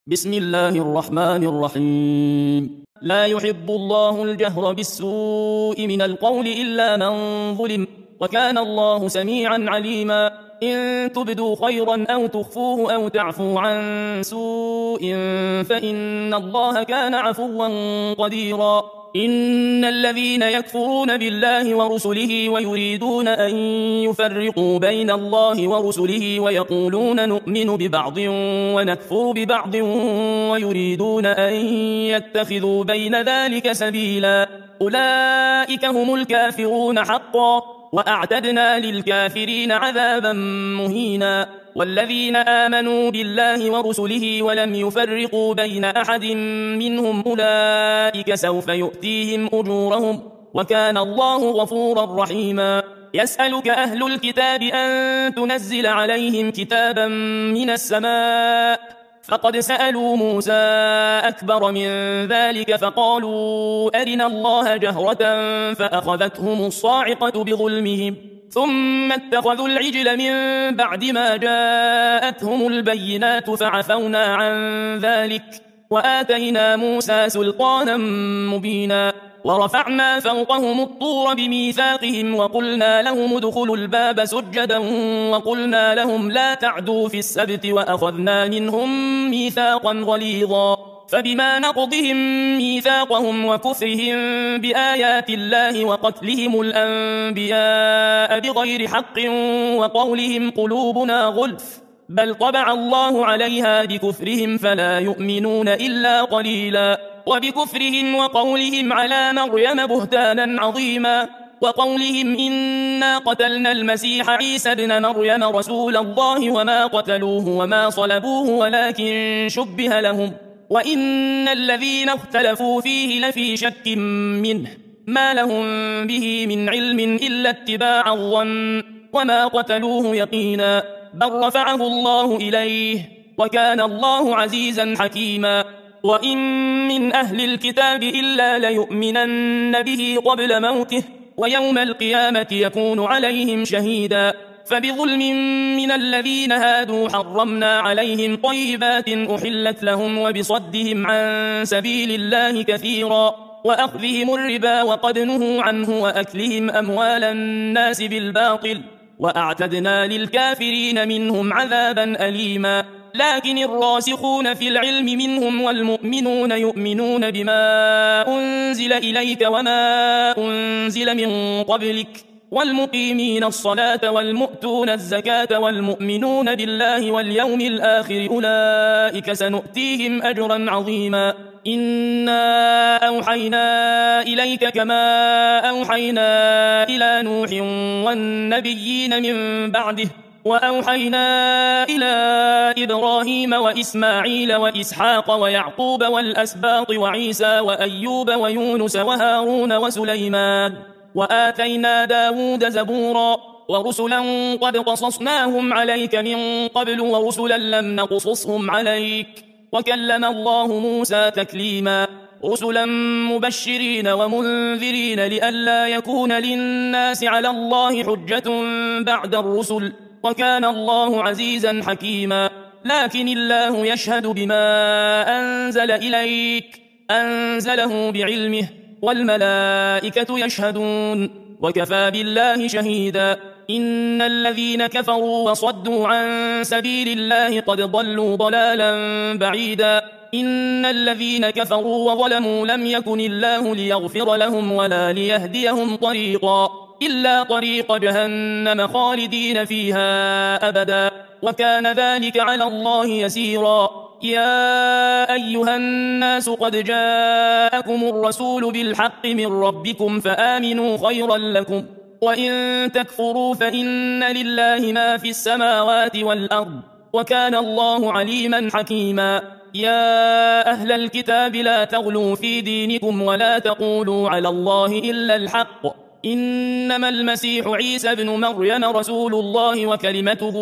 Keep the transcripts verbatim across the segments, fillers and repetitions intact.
بسم الله الرحمن الرحيم. لا يحب الله الجهر بالسوء من القول إلا من ظلم، وكان الله سميعا عليما. إن تبدوا خيرا أو تخفوه أو تعفوا عن سوء فإن الله كان عفوا قديرا. إن الذين يكفرون بالله ورسله ويريدون أن يفرقوا بين الله ورسله ويقولون نؤمن ببعض ونكفر ببعض ويريدون أن يتخذوا بين ذلك سبيلا، أولئك هم الكافرون حقا، وأعتدنا للكافرين عذابا مهينا. والذين آمنوا بالله ورسله ولم يفرقوا بين أحد منهم أولئك سوف يؤتيهم أجورهم، وكان الله غفورا رحيما. يسألك أهل الكتاب أن تنزل عليهم كتابا من السماء، فقد سألوا موسى أكبر من ذلك فقالوا أرنا الله جهرة فأخذتهم الصاعقة بظلمهم، ثم اتخذوا العجل من بعد ما جاءتهم البينات فعفونا عن ذلك، وآتينا موسى سلطانا مبينا. ورفعنا فوقهم الطور بميثاقهم وقلنا لهم ادخلوا الباب سجدا وقلنا لهم لا تعدوا في السبت وأخذنا منهم ميثاقا غليظا. فبما نقضهم ميثاقهم وكفرهم بآيات الله وقتلهم الأنبياء بغير حق وقولهم قلوبنا غلف، بل طبع الله عليها بكفرهم فلا يؤمنون إلا قليلا. وبكفرهم وقولهم على مريم بهتانا عظيما، وقولهم إنا قتلنا المسيح عيسى ابن مريم رسول الله وما قتلوه وما صلبوه ولكن شبه لهم، وإن الذين اختلفوا فيه لفي شك منه ما لهم به من علم إلا اتباع الظن، وما قتلوه يقينا، بل رفعه الله إليه، وكان الله عزيزا حكيما. وإن من أهل الكتاب إلا ليؤمنن به قبل موته، ويوم القيامة يكون عليهم شهيدا. فبظلم من الذين هادوا حرمنا عليهم طيبات أحلت لهم وبصدهم عن سبيل الله كثيرا، وأخذهم الربا وقد نهوا عنه وأكلهم أموال الناس بالباطل، وأعتدنا للكافرين منهم عذابا أليما. لكن الراسخون في العلم منهم والمؤمنون يؤمنون بما أنزل إليك وما أنزل من قبلك، والمقيمين الصلاة والمؤتون الزكاة والمؤمنون بالله واليوم الآخر أولئك سنؤتيهم أجرا عظيما. إنا أوحينا إليك كما أوحينا إلى نوح والنبيين من بعده، وأوحينا إلى إبراهيم وإسماعيل وإسحاق ويعقوب والأسباط وعيسى وأيوب ويونس وهارون وسليمان، وآتينا داود زبورا، ورسلا قد قصصناهم عليك من قبل ورسلا لم نقصصهم عليك، وكلم الله موسى تكليما. رسلا مبشرين ومنذرين لئلا يكون للناس على الله حجة بعد الرسل، وكان الله عزيزا حكيما. لكن الله يشهد بما أنزل إليك أنزله بعلمه، والملائكة يشهدون، وكفى بالله شهيدا. إن الذين كفروا وصدوا عن سبيل الله قد ضلوا ضلالا بعيدا. إن الذين كفروا وظلموا لم يكن الله ليغفر لهم ولا ليهديهم طريقا إلا طريق جهنم خالدين فيها أبدا، وكان ذلك على الله يسيرا. يا أيها الناس قد جاءكم الرسول بالحق من ربكم فآمنوا خيرا لكم، وإن تكفروا فإن لله ما في السماوات والأرض، وكان الله عليما حكيما. يا أهل الكتاب لا تغلوا في دينكم ولا تقولوا على الله إلا الحق، إنما المسيح عيسى ابن مريم رسول الله وكلمته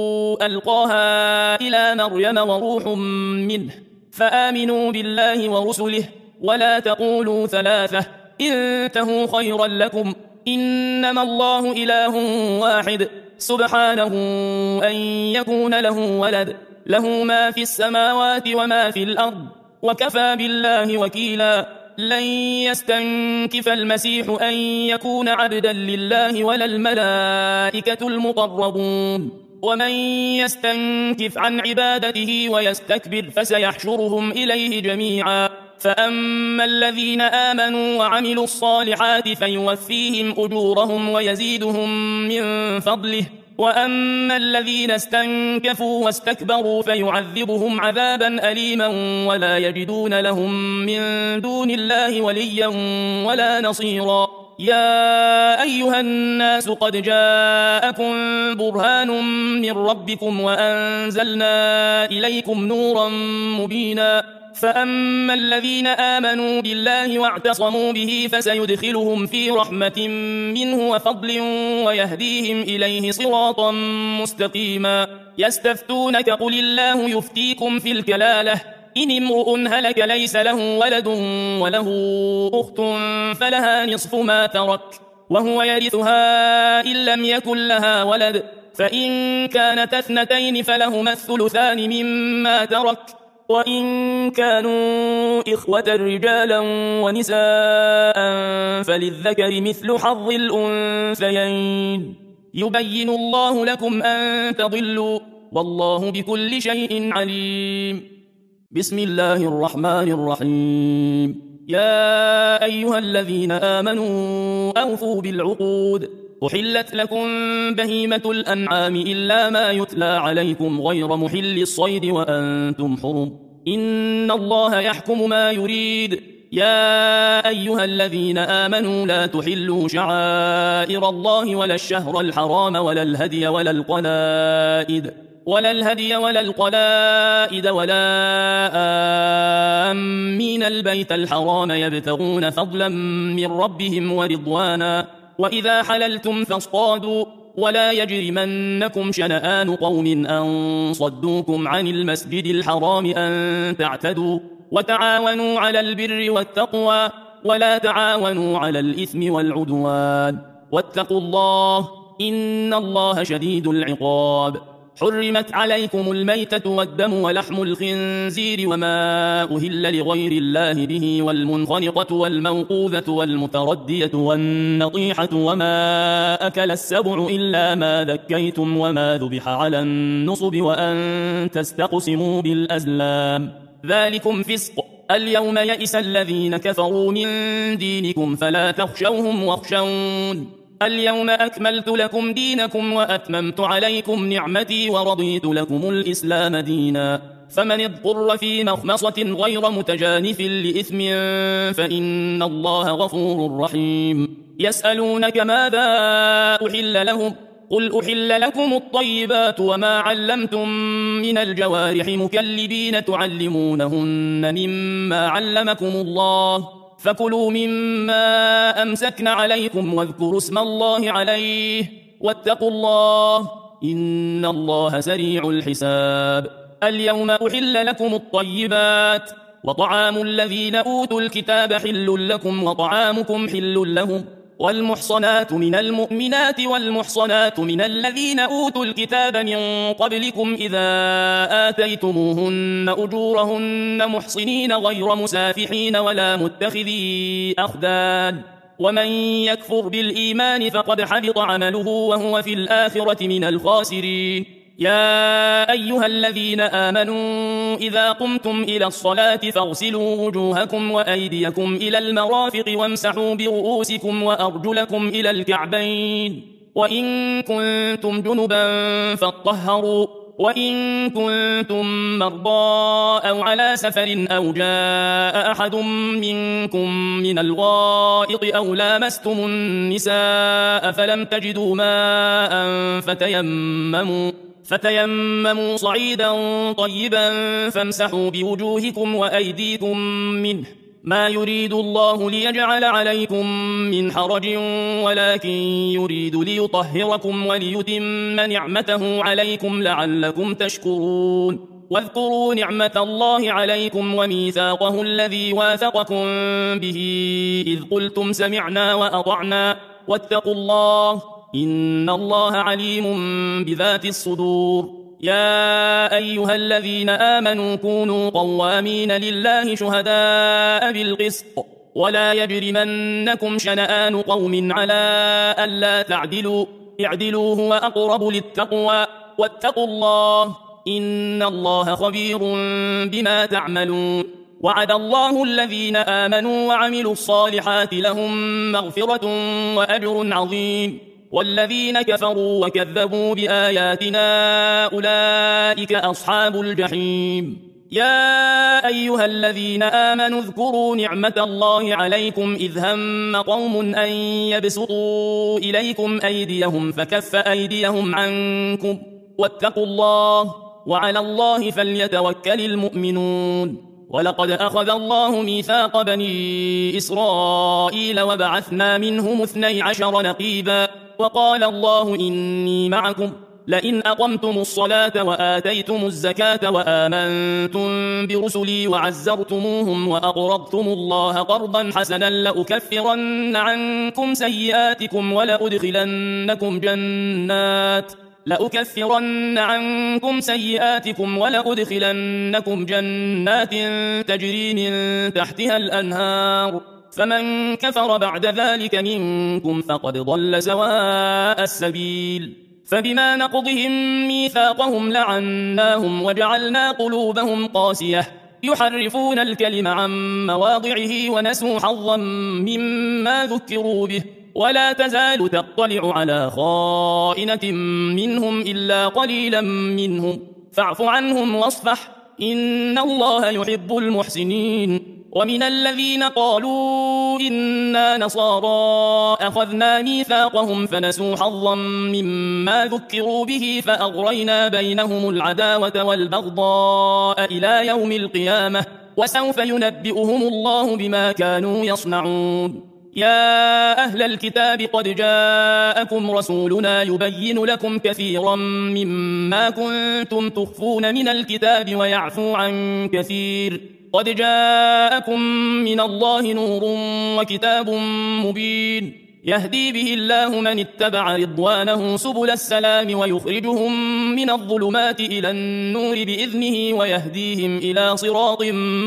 ألقاها إلى مريم وروح منه، فآمنوا بالله ورسله، ولا تقولوا ثلاثة، انتهوا خيرا لكم، إنما الله إله واحد سبحانه أن يكون له ولد، له ما في السماوات وما في الأرض وكفى بالله وكيلا لن يستنكف المسيح أن يكون عبدا لله ولا الملائكة المقربون ومن يستنكف عن عبادته ويستكبر فسيحشرهم إليه جميعا فأما الذين آمنوا وعملوا الصالحات فيوفيهم أجورهم ويزيدهم من فضله وأما الذين استنكفوا واستكبروا فيعذبهم عذابا أليما ولا يجدون لهم من دون الله وليا ولا نصيرا يا أيها الناس قد جاءكم برهان من ربكم وأنزلنا إليكم نورا مبينا فأما الذين آمنوا بالله واعتصموا به فسيدخلهم في رحمة منه وفضل ويهديهم إليه صراطا مستقيما يستفتونك قل الله يفتيكم في الكلالة إن امرؤ هلك ليس له ولد وله أخت فلها نصف ما ترك وهو يرثها إن لم يكن لها ولد فإن كانت اثنتين فلهما الثلثان مما ترك وإن كانوا إخوة رجالا ونساء فللذكر مثل حظ الأنثيين يبين الله لكم أن تضلوا والله بكل شيء عليم بسم الله الرحمن الرحيم يا أيها الذين آمنوا أوفوا بالعقود أحلت لكم بهيمة الأنعام إلا ما يتلى عليكم غير محل الصيد وأنتم حرم إن الله يحكم ما يريد يا أيها الذين آمنوا لا تحلوا شعائر الله ولا الشهر الحرام ولا الهدي ولا القلائد ولا الهدي ولا القلائد ولا آمين البيت الحرام يبتغون فضلا من ربهم ورضوانا وإذا حللتم فاصطادوا ولا يجرمنكم شنآن قوم أن صدوكم عن المسجد الحرام أن تعتدوا وتعاونوا على البر والتقوى ولا تعاونوا على الإثم والعدوان واتقوا الله إن الله شديد العقاب حرمت عليكم الميتة والدم ولحم الخنزير وما أهل لغير الله به والمنخنقة والموقوذة والمتردية والنطيحة وما أكل السبع إلا ما ذكيتم وما ذبح على النصب وأن تستقسموا بالأزلام ذلكم فسق اليوم يئس الذين كفروا من دينكم فلا تخشوهم واخشون اليوم أكملت لكم دينكم وأتممت عليكم نعمتي ورضيت لكم الإسلام دينا فمن اضطر في مخمصة غير متجانف لإثم فإن الله غفور رحيم يسألونك ماذا أحل لهم قل أحل لكم الطيبات وما علمتم من الجوارح مكلبين تعلمونهن مما علمكم الله فكلوا مما أمسكن عليكم واذكروا اسم الله عليه واتقوا الله إن الله سريع الحساب اليوم أحل لكم الطيبات وطعام الذين أوتوا الكتاب حل لكم وطعامكم حل لهم والمحصنات من المؤمنات والمحصنات من الذين أوتوا الكتاب من قبلكم إذا آتيتموهن أجورهن محصنين غير مسافحين ولا متخذي أخدان ومن يكفر بالإيمان فقد حبط عمله وهو في الآخرة من الخاسرين يا أيها الذين آمنوا إذا قمتم إلى الصلاة فاغسلوا وجوهكم وأيديكم إلى المرافق وامسحوا برؤوسكم وأرجلكم إلى الكعبين وإن كنتم جنبا فاطهروا وإن كنتم مرضى أو على سفر أو جاء أحد منكم من الغائط أو لامستم النساء فلم تجدوا ماء فتيمموا فتيمموا صعيدا طيبا فامسحوا بوجوهكم وأيديكم منه ما يريد الله ليجعل عليكم من حرج ولكن يريد ليطهركم وليتم نعمته عليكم لعلكم تشكرون واذكروا نعمة الله عليكم وميثاقه الذي واثقكم به إذ قلتم سمعنا وأطعنا واتقوا الله إن الله عليم بذات الصدور يا أيها الذين آمنوا كونوا قوامين لله شهداء بالقسط ولا يجرمنكم شنآن قوم على ألا تعدلوا اعدلوا هو أقرب للتقوى واتقوا الله إن الله خبير بما تعملون. وعد الله الذين آمنوا وعملوا الصالحات لهم مغفرة وأجر عظيم والذين كفروا وكذبوا بآياتنا أولئك أصحاب الجحيم. يا أيها الذين آمنوا اذكروا نعمة الله عليكم إذ هم قوم أن يبسطوا إليكم أيديهم فكف أيديهم عنكم واتقوا الله وعلى الله فليتوكل المؤمنون. ولقد أخذ الله ميثاق بني إسرائيل وبعثنا منهم اثني عشر نقيبا وقال الله إني معكم لئن أقمتم الصلاة وآتيتم الزكاة وآمنتم برسلي وعزرتموهم وأقرضتم الله قرضا حسنا لأكفرن عنكم سيئاتكم ولأدخلنكم جنات لأكفرن عنكم سيئاتكم ولأدخلنكم جنات تجري من تحتها الأنهار فمن كفر بعد ذلك منكم فقد ضل سواء السبيل. فبما نقضهم ميثاقهم لعناهم وجعلنا قلوبهم قاسية يحرفون الكلم عن مواضعه ونسوا حظا مما ذكروا به ولا تزال تطلع على خائنة منهم إلا قليلا منهم فاعف عنهم واصفح إن الله يحب المحسنين. ومن الذين قالوا إنا نصارى أخذنا ميثاقهم فنسوا حظا مما ذكروا به فأغرينا بينهم العداوة والبغضاء إلى يوم القيامة وسوف ينبئهم الله بما كانوا يصنعون. يا أهل الكتاب قد جاءكم رسولنا يبين لكم كثيرا مما كنتم تخفون من الكتاب ويعفو عن كثير قد جاءكم من الله نور وكتاب مبين يهدي به الله من اتبع رضوانه سبل السلام ويخرجهم من الظلمات إلى النور بإذنه ويهديهم إلى صراط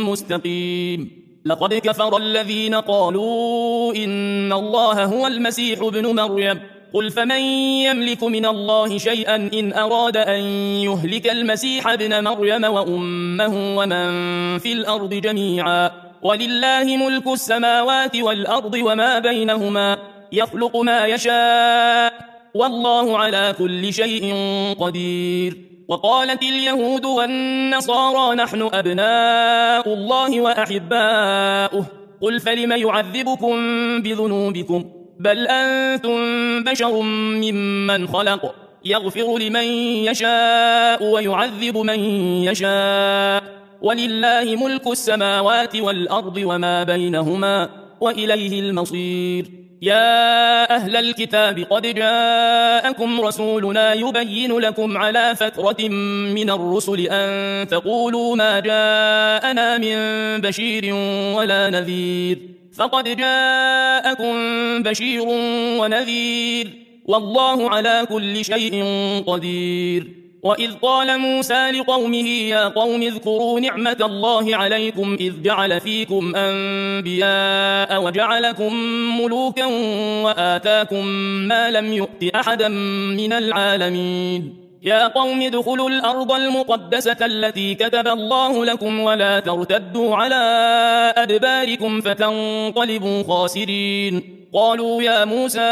مستقيم. لقد كفر الذين قالوا إن الله هو المسيح ابن مريم قل فمن يملك من الله شيئا إن أراد أن يهلك المسيح ابن مريم وأمه ومن في الأرض جميعا ولله ملك السماوات والأرض وما بينهما يخلق ما يشاء والله على كل شيء قدير. وقالت اليهود والنصارى نحن أبناء الله وأحباؤه قل فلم يعذبكم بذنوبكم بل أنتم بشر ممن خلق يغفر لمن يشاء ويعذب من يشاء ولله ملك السماوات والأرض وما بينهما وإليه المصير. يا أهل الكتاب قد جاءكم رسولنا يبين لكم على فترة من الرسل أن تقولوا ما جاءنا من بشير ولا نذير فقد جاءكم بشير ونذير والله على كل شيء قدير. وإذ قال موسى لقومه يا قوم اذكروا نعمة الله عليكم إذ جعل فيكم أنبياء وجعلكم ملوكا وآتاكم ما لم يؤت أحدا من العالمين. يا قوم ادخلوا الأرض المقدسة التي كتب الله لكم ولا ترتدوا على أدباركم فتنقلبوا خاسرين. قالوا يا موسى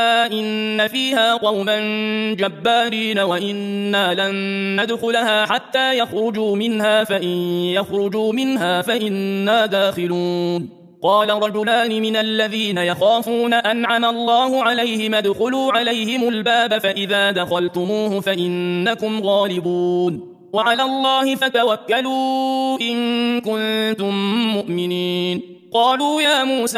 إن فيها قوما جبارين وإنا لن ندخلها حتى يخرجوا منها فإن يخرجوا منها فإنا داخلون. قال رجلان من الذين يخافون أنعم الله عليهم ادخلوا عليهم الباب فإذا دخلتموه فإنكم غالبون وعلى الله فتوكلوا إن كنتم مؤمنين. قالوا يا موسى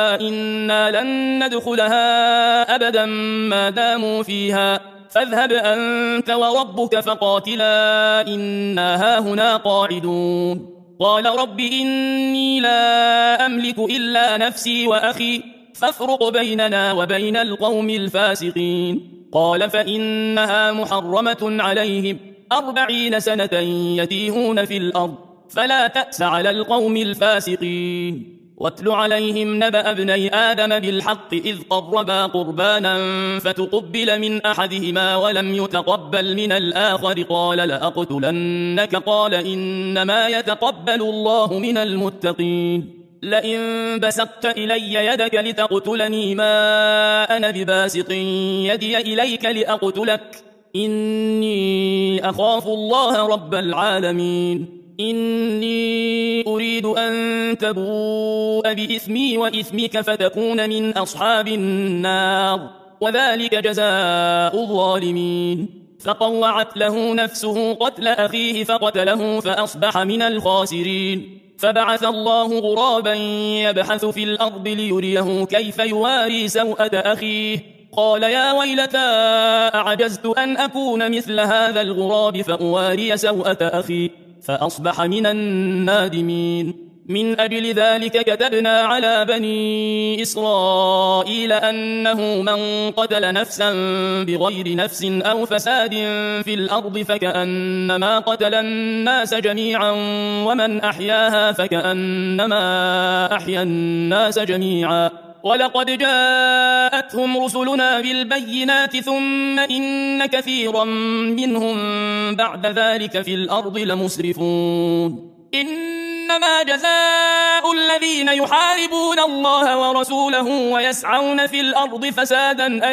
إنا لن ندخلها أبدا ما داموا فيها فاذهب أنت وربك فقاتلا إنا هاهنا قاعدون. قال رب إني لا أملك إلا نفسي وأخي فافرق بيننا وبين القوم الفاسقين. قال فإنها محرمة عليهم أربعين سنة يتيهون في الأرض فلا تأس على القوم الفاسقين. واتل عليهم نبأ ابني آدم بالحق إذ قربا قربانا فتقبل من أحدهما ولم يتقبل من الآخر قال لأقتلنك قال إنما يتقبل الله من المتقين. لئن بسطت إلي يدك لتقتلني ما أنا بباسط يدي إليك لأقتلك إني أخاف الله رب العالمين. إني أريد أن تبوء بإثمي وإثمك فتكون من أصحاب النار وذلك جزاء الظالمين. فطوعت له نفسه قتل أخيه فقتله فأصبح من الخاسرين. فبعث الله غرابا يبحث في الأرض ليريه كيف يواري سوءة أخيه قال يا ويلتى أعجزت أن أكون مثل هذا الغراب فأواري سوءة أخي فأصبح من النادمين. من أجل ذلك كتبنا على بني إسرائيل أنه من قتل نفسا بغير نفس أو فساد في الأرض فكأنما قتل الناس جميعا ومن أحياها فكأنما أحيا الناس جميعا. ولقد جاءتهم رسلنا بالبينات ثم إن كثيرا منهم بعد ذلك في الأرض لمسرفون. إنما جزاء الذين يحاربون الله ورسوله ويسعون في الأرض فسادا أن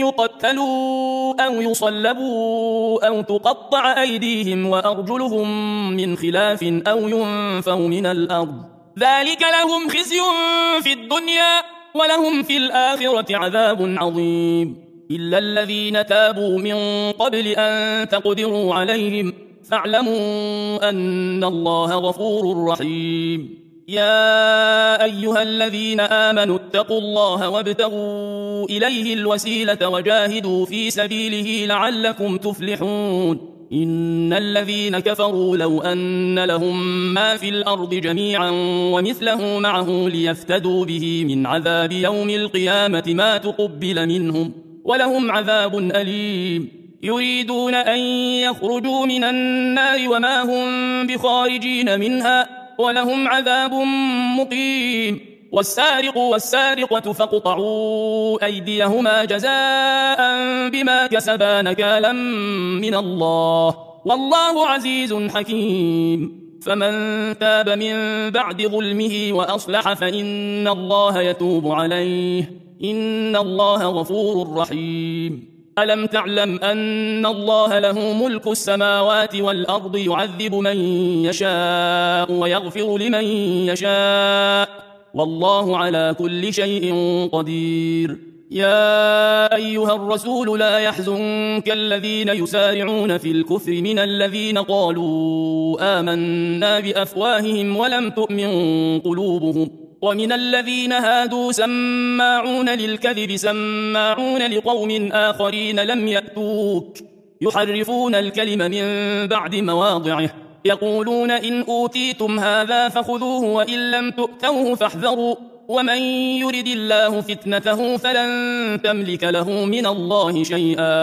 يقتلوا أو يصلبوا أو تقطع أيديهم وأرجلهم من خلاف أو ينفوا من الأرض ذلك لهم خزي في الدنيا ولهم في الآخرة عذاب عظيم. إلا الذين تابوا من قبل أن تقدروا عليهم فاعلموا أن الله غفور رحيم. يا أيها الذين آمنوا اتقوا الله وابتغوا إليه الوسيلة وجاهدوا في سبيله لعلكم تفلحون. إن الذين كفروا لو أن لهم ما في الأرض جميعا ومثله معه ليفتدوا به من عذاب يوم القيامة ما تقبل منهم ولهم عذاب أليم. يريدون أن يخرجوا من النار وما هم بخارجين منها ولهم عذاب مقيم. والسارق والسارقة فاقطعوا أيديهما جزاء بما كسبا نكالا من الله والله عزيز حكيم. فمن تاب من بعد ظلمه وأصلح فإن الله يتوب عليه إن الله غفور رحيم. ألم تعلم أن الله له ملك السماوات والأرض يعذب من يشاء ويغفر لمن يشاء والله على كل شيء قدير. يا أيها الرسول لا يحزنك الذين يسارعون في الكفر من الذين قالوا آمنا بأفواههم ولم تؤمن قلوبهم ومن الذين هادوا سماعون للكذب سماعون لقوم آخرين لم يأتوك يحرفون الكلم من بعد مواضعه يقولون إن أوتيتم هذا فخذوه وإن لم تؤتوه فاحذروا ومن يرد الله فتنته فلن تملك له من الله شيئا.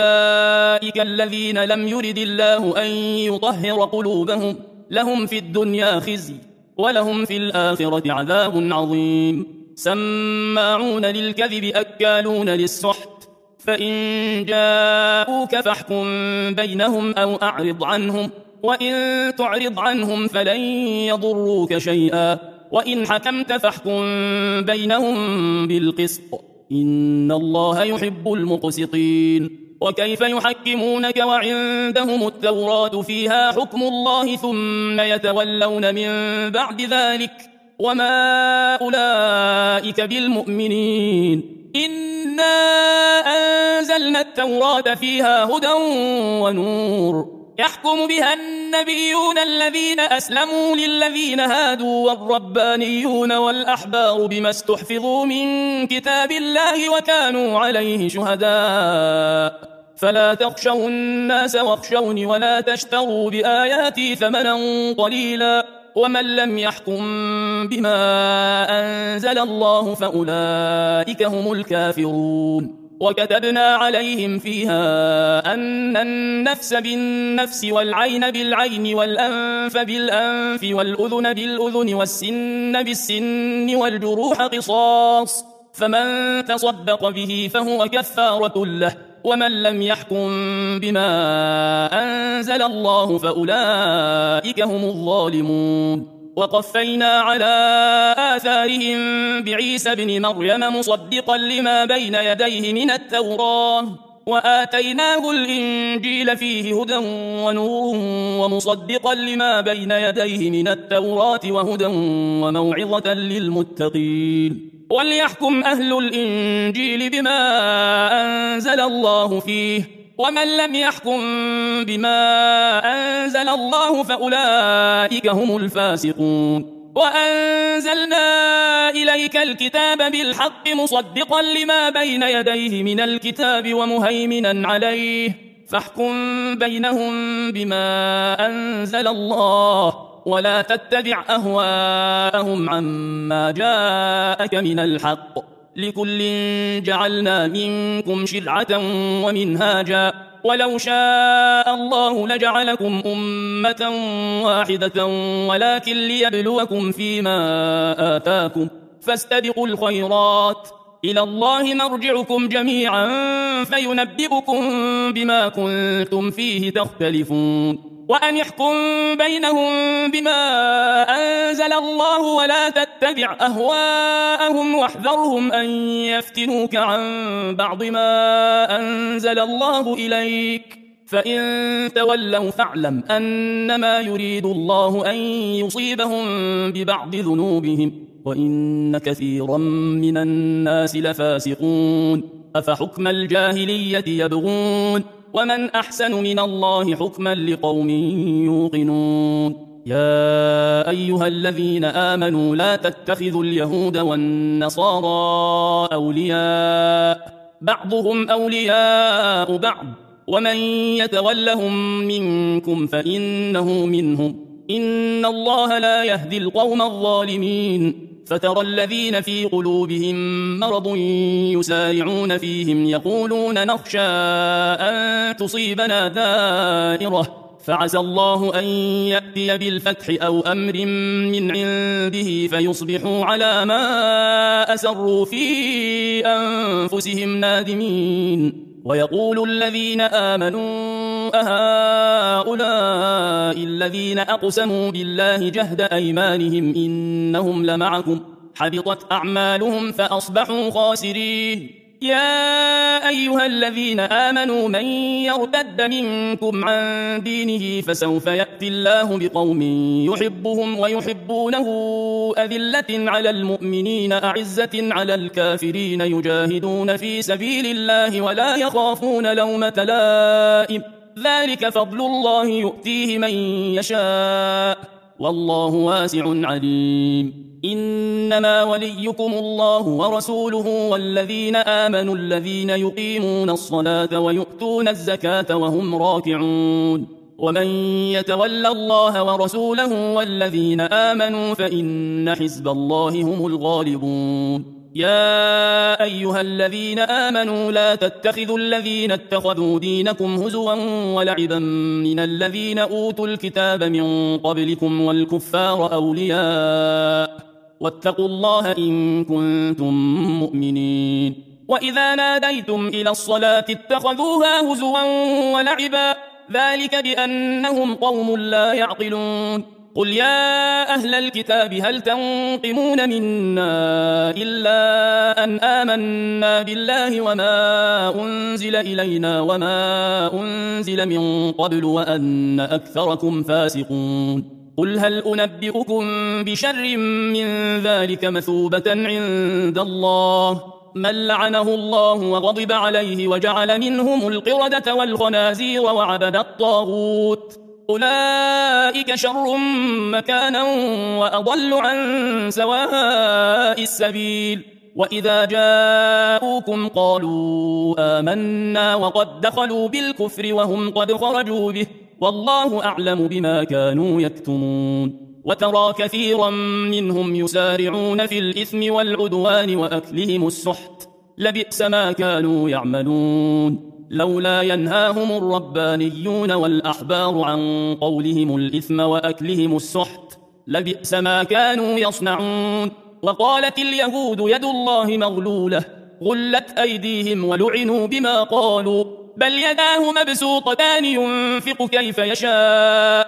أولئك الذين لم يرد الله أن يطهر قلوبهم لهم في الدنيا خزي ولهم في الآخرة عذاب عظيم. سماعون للكذب أكالون للسحت فإن جاءوك فاحكم بينهم أو أعرض عنهم وإن تعرض عنهم فلن يضروك شيئا وإن حكمت فاحكم بينهم بالقسط إن الله يحب المقسطين. وكيف يحكمونك وعندهم التوراة فيها حكم الله ثم يتولون من بعد ذلك وما أولئك بالمؤمنين. إنا أنزلنا التوراة فيها هدى ونور يحكم بها النبيون الذين أسلموا للذين هادوا والربانيون والأحبار بما استحفظوا من كتاب الله وكانوا عليه شهداء فلا تخشوا الناس واخشوني ولا تشتروا بآياتي ثمنا قليلا ومن لم يحكم بما أنزل الله فأولئك هم الكافرون. وكتبنا عليهم فيها أن النفس بالنفس والعين بالعين والأنف بالأنف والأذن بالأذن والسن بالسن والجروح قصاص، فمن تصدق به فهو كفارة له، ومن لم يحكم بما أنزل الله فأولئك هم الظالمون. وقفينا على آثارهم بعيسى ابن مريم مصدقا لما بين يديه من التوراة، وآتيناه الإنجيل فيه هدى ونور ومصدقا لما بين يديه من التوراة وهدى وموعظة للمتقين. وليحكم أهل الإنجيل بما أنزل الله فيه، ومن لم يحكم بما أنزل الله فأولئك هم الفاسقون. وأنزلنا إليك الكتاب بالحق مصدقا لما بين يديه من الكتاب ومهيمنا عليه، فاحكم بينهم بما أنزل الله، ولا تتبع أهواءهم عما جاءك من الحق، لكل جعلنا منكم شرعة ومنهاجا، ولو شاء الله لجعلكم أمة واحدة ولكن ليبلوكم فيما آتاكم، فاستبقوا الخيرات، إلى الله مرجعكم جميعا فينبئكم بما كنتم فيه تختلفون. وأن احكم بينهم بما أنزل الله ولا تتبع أهواءهم واحذرهم أن يفتنوك عن بعض ما أنزل الله إليك، فإن تولوا فاعلم أنما يريد الله أن يصيبهم ببعض ذنوبهم، وإن كثيرا من الناس لفاسقون. أفحكم الجاهلية يبغون ومن أحسن من الله حكما لقوم يوقنون. يا أيها الذين آمنوا لا تتخذوا اليهود والنصارى أولياء، بعضهم أولياء بعض، ومن يتولهم منكم فإنه منهم، إن الله لا يهدي القوم الظالمين. فترى الذين في قلوبهم مرض يسارعون فيهم يقولون نخشى أن تصيبنا دائرة، فعسى الله أن يأتي بالفتح أو أمر من عنده فيصبحوا على ما أسروا في أنفسهم نادمين. ويقول الذين آمنوا أهؤلاء الذين أقسموا بالله جهد أيمانهم إنهم لمعكم، حبطت أعمالهم فأصبحوا خاسرين. يا أيها الذين آمنوا من يرتد منكم عن دينه فسوف يأتي الله بقوم يحبهم ويحبونه أذلة على المؤمنين أعزة على الكافرين يجاهدون في سبيل الله ولا يخافون لومة لائم، ذلك فضل الله يؤتيه من يشاء والله واسع عليم. إنما وليكم الله ورسوله والذين آمنوا الذين يقيمون الصلاة ويؤتون الزكاة وهم راكعون، ومن يتول الله ورسوله والذين آمنوا فإن حزب الله هم الغالبون. يا أيها الذين آمنوا لا تتخذوا الذين اتخذوا دينكم هزوا ولعبا من الذين أوتوا الكتاب من قبلكم والكفار أولياء، واتقوا الله إن كنتم مؤمنين. وإذا ناديتم إلى الصلاة اتخذوها هزوا ولعبا، ذلك بأنهم قوم لا يعقلون. قل يا أهل الكتاب هل تنقمون منا إلا أن آمنا بالله وما أنزل إلينا وما أنزل من قبل وأن أكثركم فاسقون. قل هل أنبئكم بشر من ذلك مثوبة عند الله من لعنه الله وغضب عليه وجعل منهم القردة والخنازير وعبد الطاغوت، أولئك شر مكانا وأضل عن سواء السبيل. وإذا جاءوكم قالوا آمنا وقد دخلوا بالكفر وهم قد خرجوا به، والله أعلم بما كانوا يكتمون. وترى كثيرا منهم يسارعون في الإثم والعدوان وأكلهم السحت، لبئس ما كانوا يعملون لولا ينهاهم الربانيون والأحبار عن قولهم الإثم وأكلهم السحت لبئس ما كانوا يصنعون وقالت اليهود يد الله مغلولة غلت أيديهم ولعنوا بما قالوا بل يداه مبسوطتان ينفق كيف يشاء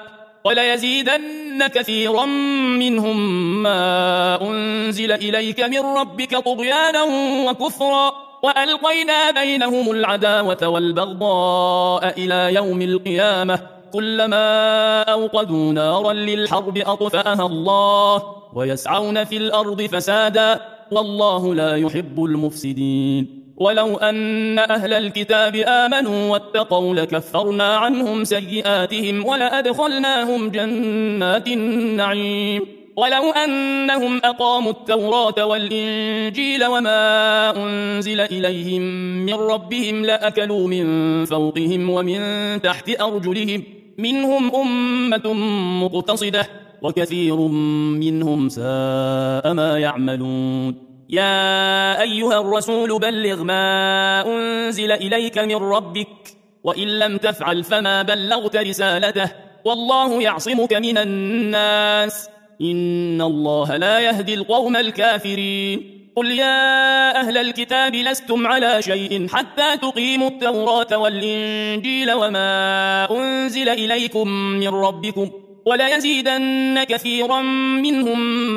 وليزيدن كثيرا منهم ما أنزل إليك من ربك طغيانا وكفرا وألقينا بينهم العداوة والبغضاء إلى يوم القيامة كلما أوقدوا نارا للحرب أطفأها الله ويسعون في الأرض فسادا والله لا يحب المفسدين ولو أن أهل الكتاب آمنوا واتقوا لكفرنا عنهم سيئاتهم ولأدخلناهم جنات النعيم ولو أنهم أقاموا التوراة والإنجيل وما أنزل إليهم من ربهم لأكلوا من فوقهم ومن تحت أرجلهم منهم أمة مقتصدة وكثير منهم ساء ما يعملون يا أيها الرسول بلغ ما أنزل إليك من ربك وإن لم تفعل فما بلغت رسالته والله يعصمك من الناس إن الله لا يهدي القوم الكافرين قل يا أهل الكتاب لستم على شيء حتى تقيموا التوراة والإنجيل وما أنزل إليكم من ربكم وليزيدن كثيرا منهم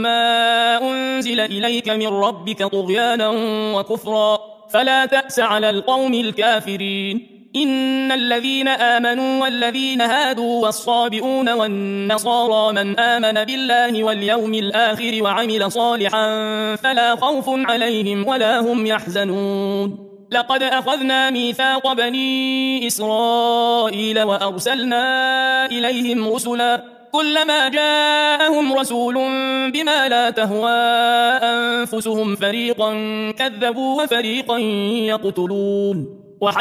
ما أنزل إليك من ربك طغيانا وكفرا فلا تأس على القوم الكافرين إن الذين آمنوا والذين هادوا والصابئون والنصارى من آمن بالله واليوم الآخر وعمل صالحا فلا خوف عليهم ولا هم يحزنون لقد أخذنا ميثاق بني إسرائيل وأرسلنا إليهم رسلا كلما جاءهم رسول بما لا تهوى أنفسهم فريقا كذبوا وفريقا يقتلون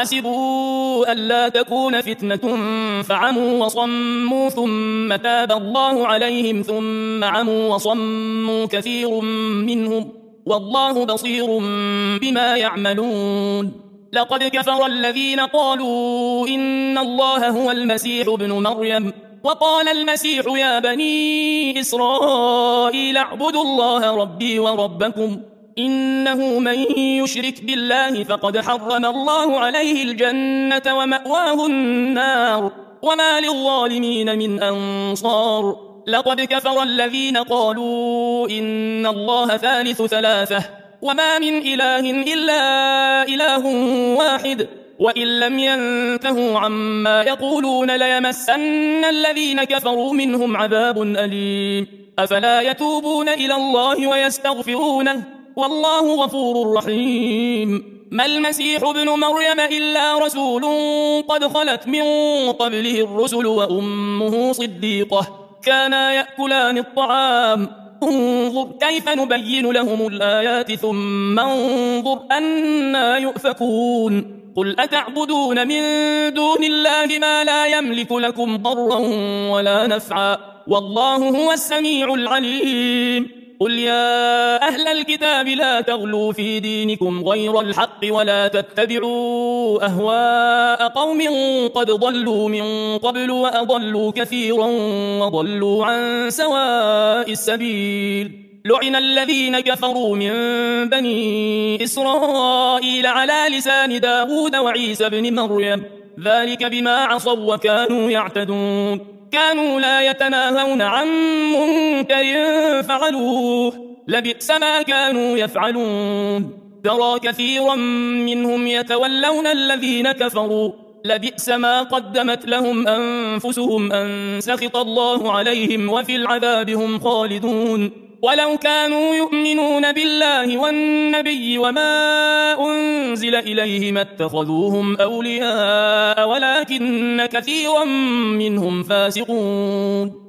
وحسبوا ألا تكون فتنة فعموا وصموا ثم تاب الله عليهم ثم عموا وصموا كثير منهم والله بصير بما يعملون لقد كفر الذين قالوا إن الله هو المسيح ابن مريم وقال المسيح يا بني إسرائيل اعبدوا الله ربي وربكم إنه من يشرك بالله فقد حرم الله عليه الجنة ومأواه النار وما للظالمين من أنصار لقد كفر الذين قالوا إن الله ثالث ثلاثة وما من إله إلا إله واحد وإن لم ينتهوا عما يقولون ليمسن الذين كفروا منهم عذاب أليم أفلا يتوبون إلى الله ويستغفرونه والله غفور رحيم ما المسيح ابن مريم إلا رسول قد خلت من قبله الرسل وأمه صديقة كانا يأكلان الطعام انظر كيف نبين لهم الآيات ثم انظر أنا يؤفكون قل أتعبدون من دون الله ما لا يملك لكم ضرا ولا نفعا والله هو السميع العليم قل يا أهل الكتاب لا تغلوا في دينكم غير الحق ولا تتبعوا أهواء قوم قد ضلوا من قبل وأضلوا كثيرا وضلوا عن سواء السبيل لعن الذين كفروا من بني إسرائيل على لسان داود وعيسى بن مريم ذلك بما عصوا وكانوا يعتدون كانوا لا يتناهون عن منكر فعلوه لبئس ما كانوا يفعلون ترى كثيرا منهم يتولون الذين كفروا لبئس ما قدمت لهم أنفسهم أن سخط الله عليهم وفي العذاب هم خالدون ولو كانوا يؤمنون بالله والنبي وما أنزل إليه ما اتخذوهم أولياء ولكن كثيرا منهم فاسقون